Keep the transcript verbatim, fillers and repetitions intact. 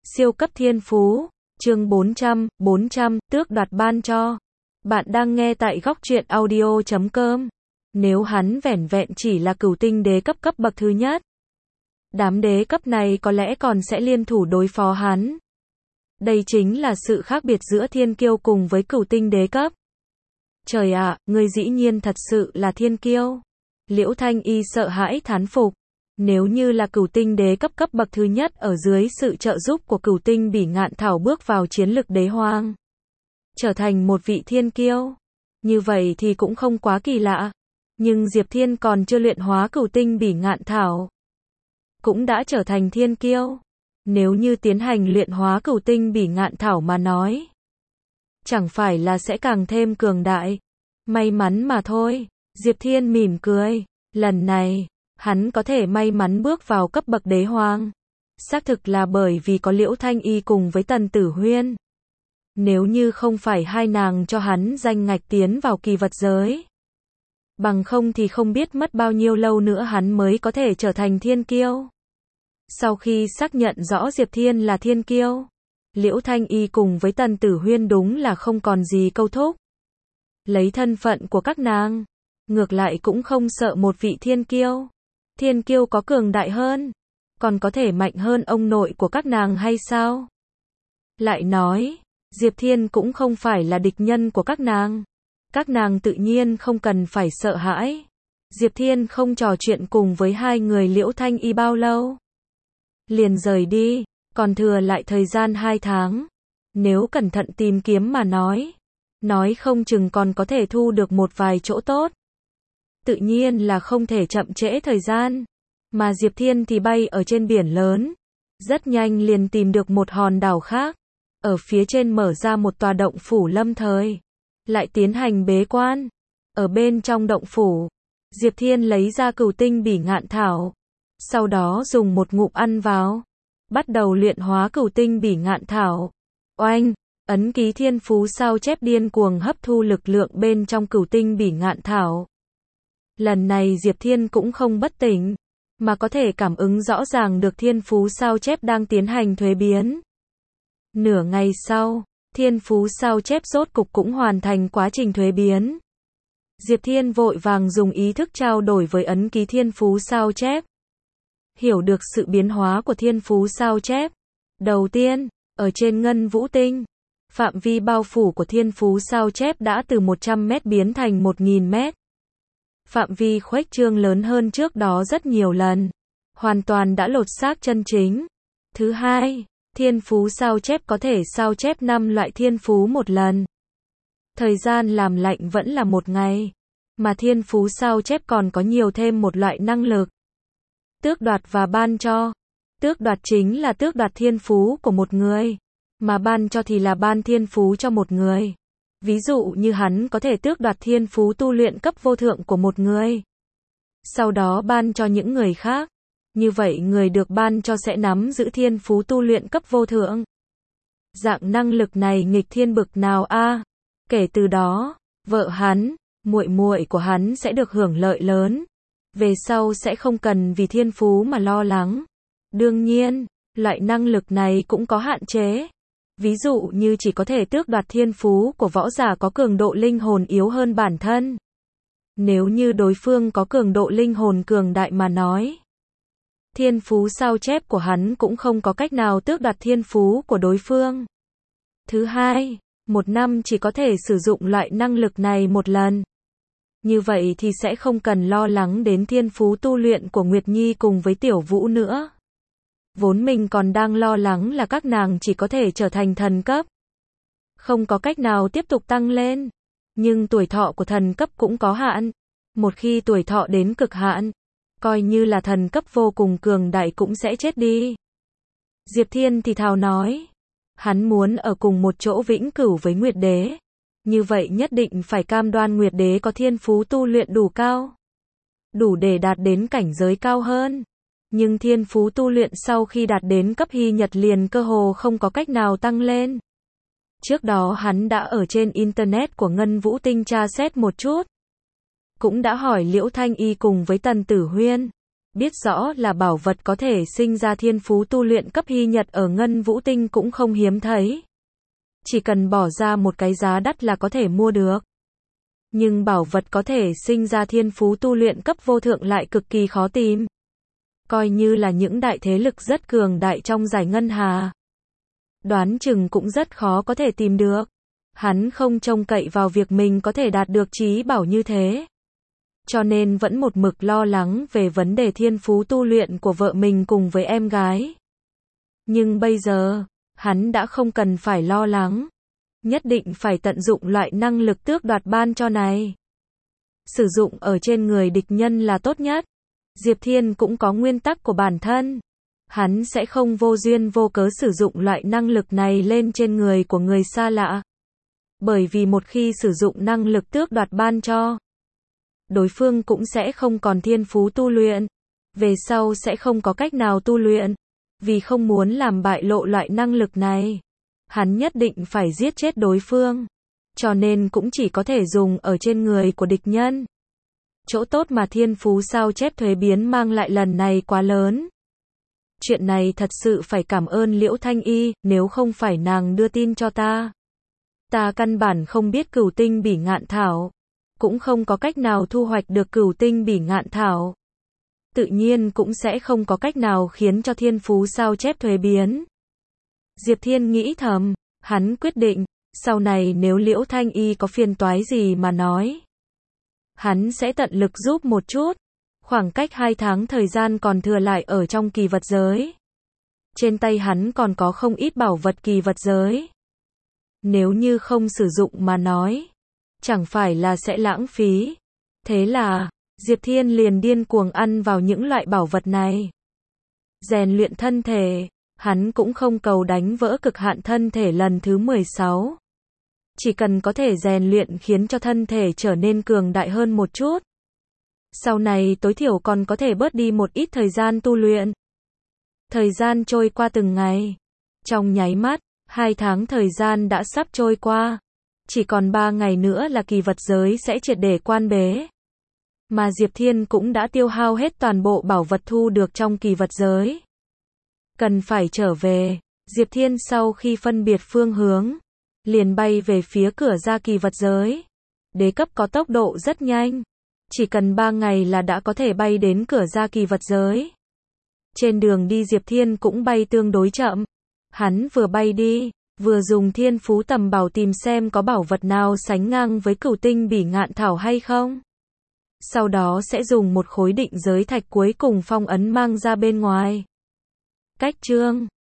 Siêu cấp thiên phú, chương bốn trăm, bốn trăm, tước đoạt ban cho. Bạn đang nghe tại góc truyện audio chấm com. Nếu hắn vẻn vẹn chỉ là cửu tinh đế cấp cấp bậc thứ nhất, đám đế cấp này có lẽ còn sẽ liên thủ đối phó hắn. Đây chính là sự khác biệt giữa thiên kiêu cùng với cửu tinh đế cấp. Trời ạ, ngươi dĩ nhiên thật sự là thiên kiêu. Liễu Thanh Y sợ hãi thán phục. Nếu như là cửu tinh đế cấp cấp bậc thứ nhất ở dưới sự trợ giúp của cửu tinh bỉ ngạn thảo bước vào chiến lực đế hoang, trở thành một vị thiên kiêu, như vậy thì cũng không quá kỳ lạ. Nhưng Diệp Thiên còn chưa luyện hóa cửu tinh bỉ ngạn thảo, cũng đã trở thành thiên kiêu. Nếu như tiến hành luyện hóa cửu tinh bỉ ngạn thảo mà nói, chẳng phải là sẽ càng thêm cường đại. May mắn mà thôi. Diệp Thiên mỉm cười. Lần này, hắn có thể may mắn bước vào cấp bậc đế hoang, xác thực là bởi vì có Liễu Thanh Y cùng với Tần Tử Huyên. Nếu như không phải hai nàng cho hắn danh ngạch tiến vào kỳ vật giới, bằng không thì không biết mất bao nhiêu lâu nữa hắn mới có thể trở thành thiên kiêu. Sau khi xác nhận rõ Diệp Thiên là thiên kiêu, Liễu Thanh Y cùng với Tần Tử Huyên đúng là không còn gì câu thúc. Lấy thân phận của các nàng, ngược lại cũng không sợ một vị thiên kiêu. Thiên kiêu có cường đại hơn, còn có thể mạnh hơn ông nội của các nàng hay sao? Lại nói, Diệp Thiên cũng không phải là địch nhân của các nàng. Các nàng tự nhiên không cần phải sợ hãi. Diệp Thiên không trò chuyện cùng với hai người Liễu Thanh Y bao lâu, liền rời đi, còn thừa lại thời gian hai tháng. Nếu cẩn thận tìm kiếm mà nói, nói không chừng còn có thể thu được một vài chỗ tốt. Tự nhiên là không thể chậm trễ thời gian. Mà Diệp Thiên thì bay ở trên biển lớn, rất nhanh liền tìm được một hòn đảo khác. Ở phía trên mở ra một tòa động phủ lâm thời, lại tiến hành bế quan. Ở bên trong động phủ, Diệp Thiên lấy ra cửu tinh bỉ ngạn thảo, sau đó dùng một ngụm ăn vào, bắt đầu luyện hóa cửu tinh bỉ ngạn thảo. Oanh, ấn ký thiên phú sao chép điên cuồng hấp thu lực lượng bên trong cửu tinh bỉ ngạn thảo. Lần này Diệp Thiên cũng không bất tỉnh, mà có thể cảm ứng rõ ràng được thiên phú sao chép đang tiến hành thuế biến. Nửa ngày sau, thiên phú sao chép rốt cục cũng hoàn thành quá trình thuế biến. Diệp Thiên vội vàng dùng ý thức trao đổi với ấn ký thiên phú sao chép, hiểu được sự biến hóa của thiên phú sao chép. Đầu tiên, ở trên ngân vũ tinh, phạm vi bao phủ của thiên phú sao chép đã từ một trăm mét biến thành một nghìn mét. Phạm vi khuếch trương lớn hơn trước đó rất nhiều lần, hoàn toàn đã lột xác chân chính. Thứ hai, thiên phú sao chép có thể sao chép năm loại thiên phú một lần. Thời gian làm lạnh vẫn là một ngày, mà thiên phú sao chép còn có nhiều thêm một loại năng lực. Tước đoạt và ban cho. Tước đoạt chính là tước đoạt thiên phú của một người, mà ban cho thì là ban thiên phú cho một người. Ví dụ như hắn có thể tước đoạt thiên phú tu luyện cấp vô thượng của một người, sau đó ban cho những người khác. Như vậy người được ban cho sẽ nắm giữ thiên phú tu luyện cấp vô thượng. Dạng năng lực này nghịch thiên bực nào a? À? Kể từ đó, vợ hắn, muội muội của hắn sẽ được hưởng lợi lớn. Về sau sẽ không cần vì thiên phú mà lo lắng. Đương nhiên, loại năng lực này cũng có hạn chế. Ví dụ như chỉ có thể tước đoạt thiên phú của võ giả có cường độ linh hồn yếu hơn bản thân. Nếu như đối phương có cường độ linh hồn cường đại mà nói, thiên phú sao chép của hắn cũng không có cách nào tước đoạt thiên phú của đối phương. Thứ hai, một năm chỉ có thể sử dụng loại năng lực này một lần. Như vậy thì sẽ không cần lo lắng đến thiên phú tu luyện của Nguyệt Nhi cùng với Tiểu Vũ nữa. Vốn mình còn đang lo lắng là các nàng chỉ có thể trở thành thần cấp, không có cách nào tiếp tục tăng lên. Nhưng tuổi thọ của thần cấp cũng có hạn. Một khi tuổi thọ đến cực hạn, coi như là thần cấp vô cùng cường đại cũng sẽ chết đi. Diệp Thiên thì thào nói, hắn muốn ở cùng một chỗ vĩnh cửu với Nguyệt Đế. Như vậy nhất định phải cam đoan Nguyệt Đế có thiên phú tu luyện đủ cao, đủ để đạt đến cảnh giới cao hơn. Nhưng thiên phú tu luyện sau khi đạt đến cấp hy nhật liền cơ hồ không có cách nào tăng lên. Trước đó hắn đã ở trên internet của Ngân Vũ Tinh tra xét một chút, cũng đã hỏi Liễu Thanh Y cùng với Tần Tử Huyên. biết rõ là bảo vật có thể sinh ra thiên phú tu luyện cấp hy nhật ở Ngân Vũ Tinh cũng không hiếm thấy. Chỉ cần bỏ ra một cái giá đắt là có thể mua được. Nhưng bảo vật có thể sinh ra thiên phú tu luyện cấp vô thượng lại cực kỳ khó tìm. Coi như là những đại thế lực rất cường đại trong giải ngân hà. Đoán chừng cũng rất khó có thể tìm được. Hắn không trông cậy vào việc mình có thể đạt được trí bảo như thế. Cho nên vẫn một mực lo lắng về vấn đề thiên phú tu luyện của vợ mình cùng với em gái. Nhưng bây giờ, hắn đã không cần phải lo lắng. Nhất định phải tận dụng loại năng lực tước đoạt ban cho này. Sử dụng ở trên người địch nhân là tốt nhất. Diệp Thiên cũng có nguyên tắc của bản thân. Hắn sẽ không vô duyên vô cớ sử dụng loại năng lực này lên trên người của người xa lạ. Bởi vì một khi sử dụng năng lực tước đoạt ban cho, đối phương cũng sẽ không còn thiên phú tu luyện. Về sau sẽ không có cách nào tu luyện. Vì không muốn làm bại lộ loại năng lực này, hắn nhất định phải giết chết đối phương. Cho nên cũng chỉ có thể dùng ở trên người của địch nhân. Chỗ tốt mà thiên phú sao chép thuế biến mang lại lần này quá lớn. Chuyện này thật sự phải cảm ơn Liễu Thanh Y, nếu không phải nàng đưa tin cho ta. Ta căn bản không biết cửu tinh bỉ ngạn thảo. Cũng không có cách nào thu hoạch được cửu tinh bỉ ngạn thảo. Tự nhiên cũng sẽ không có cách nào khiến cho thiên phú sao chép thuế biến. Diệp Thiên nghĩ thầm, hắn quyết định, sau này nếu Liễu Thanh Y có phiền toái gì mà nói, hắn sẽ tận lực giúp một chút. Khoảng cách hai tháng thời gian còn thừa lại ở trong kỳ vật giới. Trên tay hắn còn có không ít bảo vật kỳ vật giới. Nếu như không sử dụng mà nói, chẳng phải là sẽ lãng phí. Thế là, Diệp Thiên liền điên cuồng ăn vào những loại bảo vật này. Rèn luyện thân thể, hắn cũng không cầu đánh vỡ cực hạn thân thể lần thứ mười sáu. Chỉ cần có thể rèn luyện khiến cho thân thể trở nên cường đại hơn một chút. Sau này tối thiểu còn có thể bớt đi một ít thời gian tu luyện. Thời gian trôi qua từng ngày. Trong nháy mắt, hai tháng thời gian đã sắp trôi qua. Chỉ còn ba ngày nữa là kỳ vật giới sẽ triệt để quan bế. Mà Diệp Thiên cũng đã tiêu hao hết toàn bộ bảo vật thu được trong kỳ vật giới. Cần phải trở về. Diệp Thiên sau khi phân biệt phương hướng, liền bay về phía cửa ra kỳ vật giới. Đế cấp có tốc độ rất nhanh. Chỉ cần ba ngày là đã có thể bay đến cửa ra kỳ vật giới. Trên đường đi Diệp Thiên cũng bay tương đối chậm. Hắn vừa bay đi, vừa dùng thiên phú tầm bảo tìm xem có bảo vật nào sánh ngang với cửu tinh bỉ ngạn thảo hay không. Sau đó sẽ dùng một khối định giới thạch cuối cùng phong ấn mang ra bên ngoài. Cách chương